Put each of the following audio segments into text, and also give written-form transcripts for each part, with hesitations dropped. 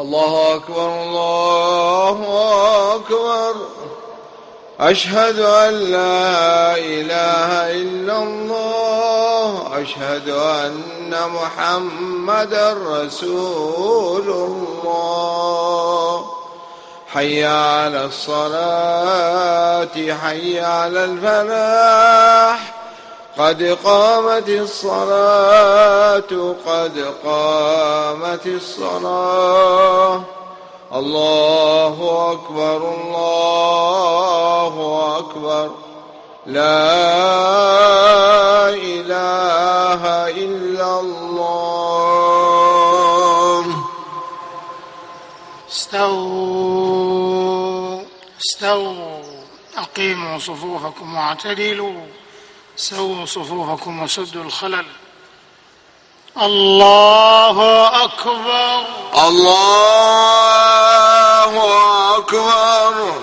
الله أكبر الله أكبر. أشهد أن لا إله إلا الله. أشهد أن محمدا رسول الله. حي على الصلاة حي على الفلاح. قد قامت الصلاة قد قامت الصلاة. الله أكبر الله أكبر. لا إله إلا الله. استووا أقيموا صفوفكم واعتدلوا. سووا صفوفكم وسدوا الخلل. الله أكبر الله أكبر.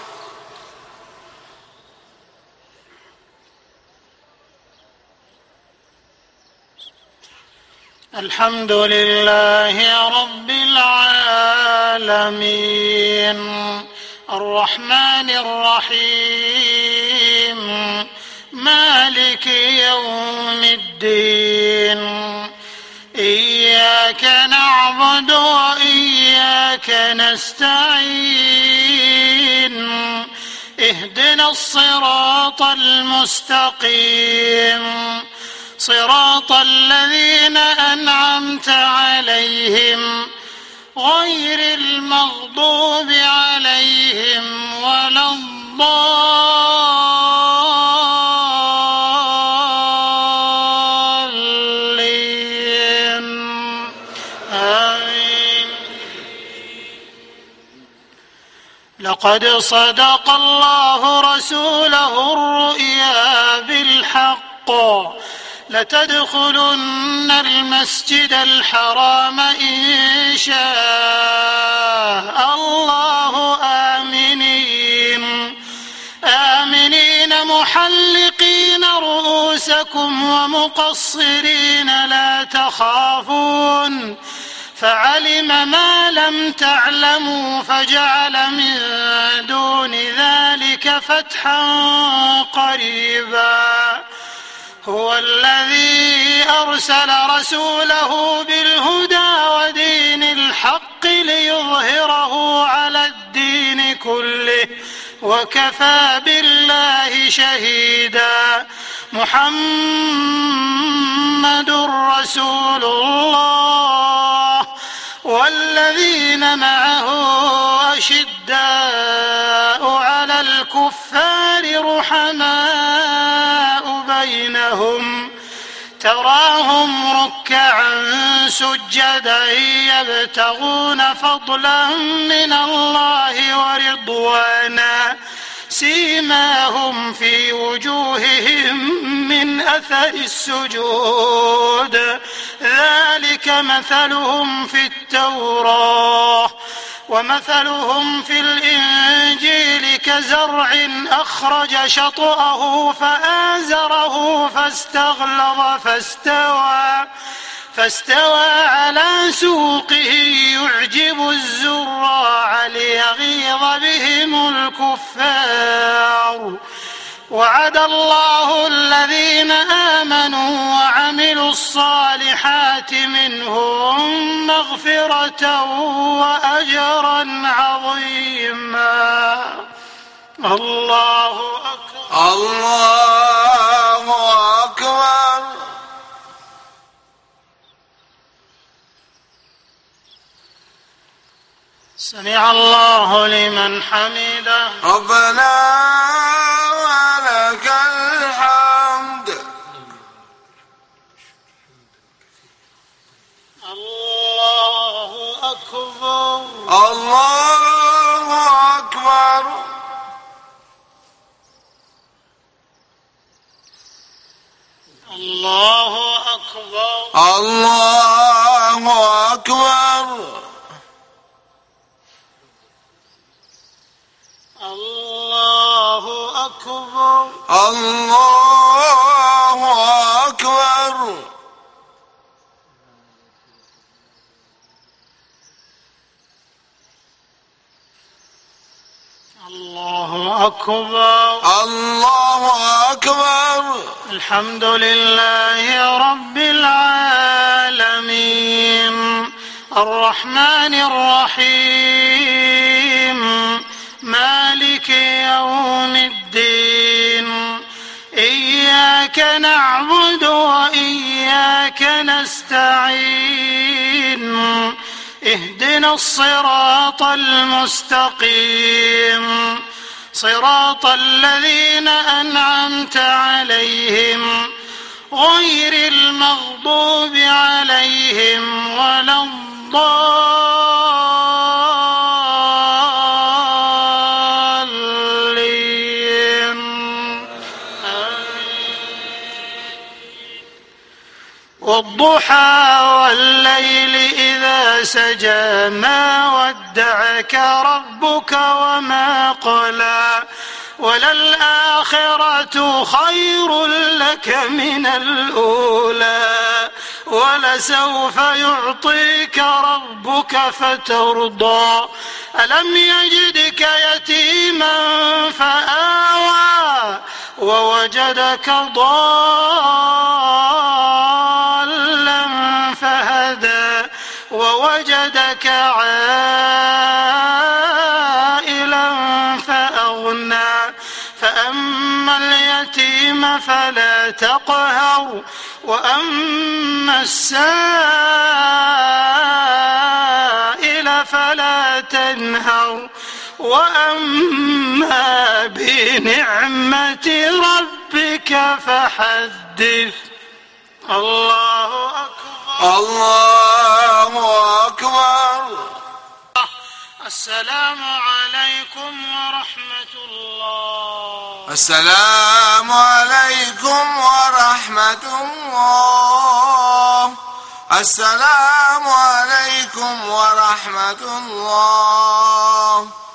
الحمد لله رب العالمين الرحمن الرحيم مالك يوم الدين. إياك نعبد وإياك نستعين. اهدنا الصراط المستقيم صراط الذين أنعمت عليهم غير المغضوب عليهم ولا الضالين. آمين. لقد صدق الله رسوله الرؤيا بالحق لتدخلن المسجد الحرام إن شاء الله آمنين محلقين رؤوسكم ومقصرين لا تخافون فعلم ما لم تعلموا فجعل من دون ذلك فتحا قريبا. هو الذي أرسل رسوله بالهدى ودين الحق ليظهره على الدين كله وكفى بالله شهيدا. محمد رسول الله والذين معه أشداء على الكفار رحماء بينهم تراهم ركعا سجدا يبتغون فضلا من الله ورضوانا سيماهم في وجوههم من أثر السجود ذلك مثلهم في التوراة ومثلهم في الإنجيل كزرع أخرج شطأه فآزره فاستوى على سوقه يعجب الزراع ليغيظ بهم الكفار. وعد الله الذين آمنوا وعملوا الصالحات منهم مغفرة وأجرا عظيما. الله أكبر الله أكبر. سمع الله لمن حمده. ربنا ولك الحمد. الله أكبر الله أكبر. الله أكبر الله أكبر. الله أكبر الله أكبر. الله أكبر. الله أكبر. الحمد لله رب العالمين الرحمن الرحيم مالك يوم الدين إياك نعبد وإياك نستعين اهدنا الصراط المستقيم صراط الذين أنعمت عليهم غير المغضوب عليهم ولا الضالين. والضحى والليل إذا سجى ما ودعك ربك وما قلى وللآخرة خير لك من الأولى ولسوف يعطيك ربك فترضى ألم يجدك يتيما فآوى ووجدك ضالا فهدى ووجدك عائلا فأغنى فأما اليتيم فلا تقهر وأما السائل فلا تنهر وأما بنعمة ربك فحدث. الله أكبر. الله أكبر. السلام عليكم ورحمة الله. السلام عليكم ورحمة الله. السلام عليكم ورحمة الله.